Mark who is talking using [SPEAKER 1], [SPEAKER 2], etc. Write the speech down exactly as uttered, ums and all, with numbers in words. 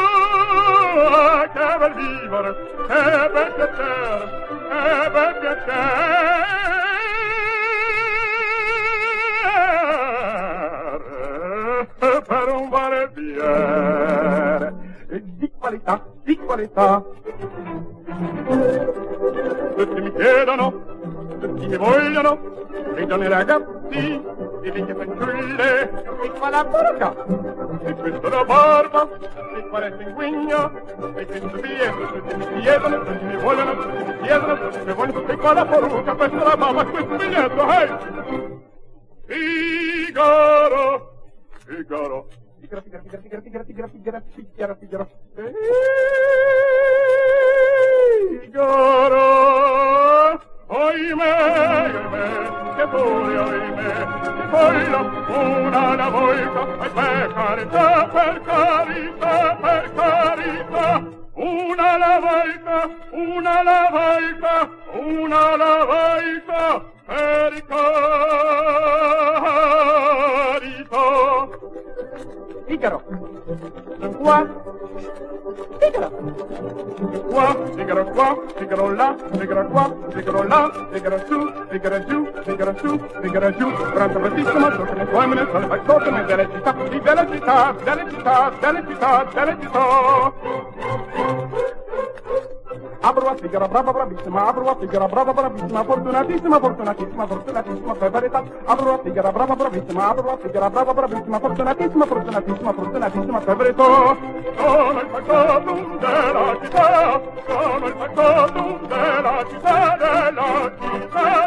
[SPEAKER 1] che bel vivere, che bel piacere, che bel piacere per un barbiere di qualità, di qualità. Tutti mi chiedono, tutti mi vogliono, e donne ragazzi, e vecchie fanciulle, e qua la porca, e questa la barba, e qua la sanguigna, e questo biglietto, tutti mi chiedono, tutti mi vogliono, tutti mi chiedono, tutti mi vogliono, e qua la porca, questa la mamma, questo biglietto, hey! Figaro, Figaro, Figaro, Figaro, Figaro, Figaro, Figaro, Figaro, Figaro, Figaro, Figaro, oimè, oimè, che pure oimè, di quello una la volta, e per carità, per carità, per carità, una la volta, una la volta, una la volta, per carità. Figaro, qua, Figaro, qua, Figaro qua, Figaro là, Figaro qua, Figaro là, Figaro su, Figaro giù, Figaro su, Figaro giù, pronto velocissimo, sotto le tue mani, sono il sotto le velocità, di velocità, velocità, velocità, velocità. Apro a Figaro, brava, bravissima, apro a Figaro, brava, bravissima, fortunatissima, fortunatissima, fortunatissima, per verità. Apro a Figaro, brava, bravissima, apro a Figaro, brava, bravissima, fortunatissima, fortunatissima, fortunatissima, per verità. Sono il factotum della città, sono il factotum della città, della città.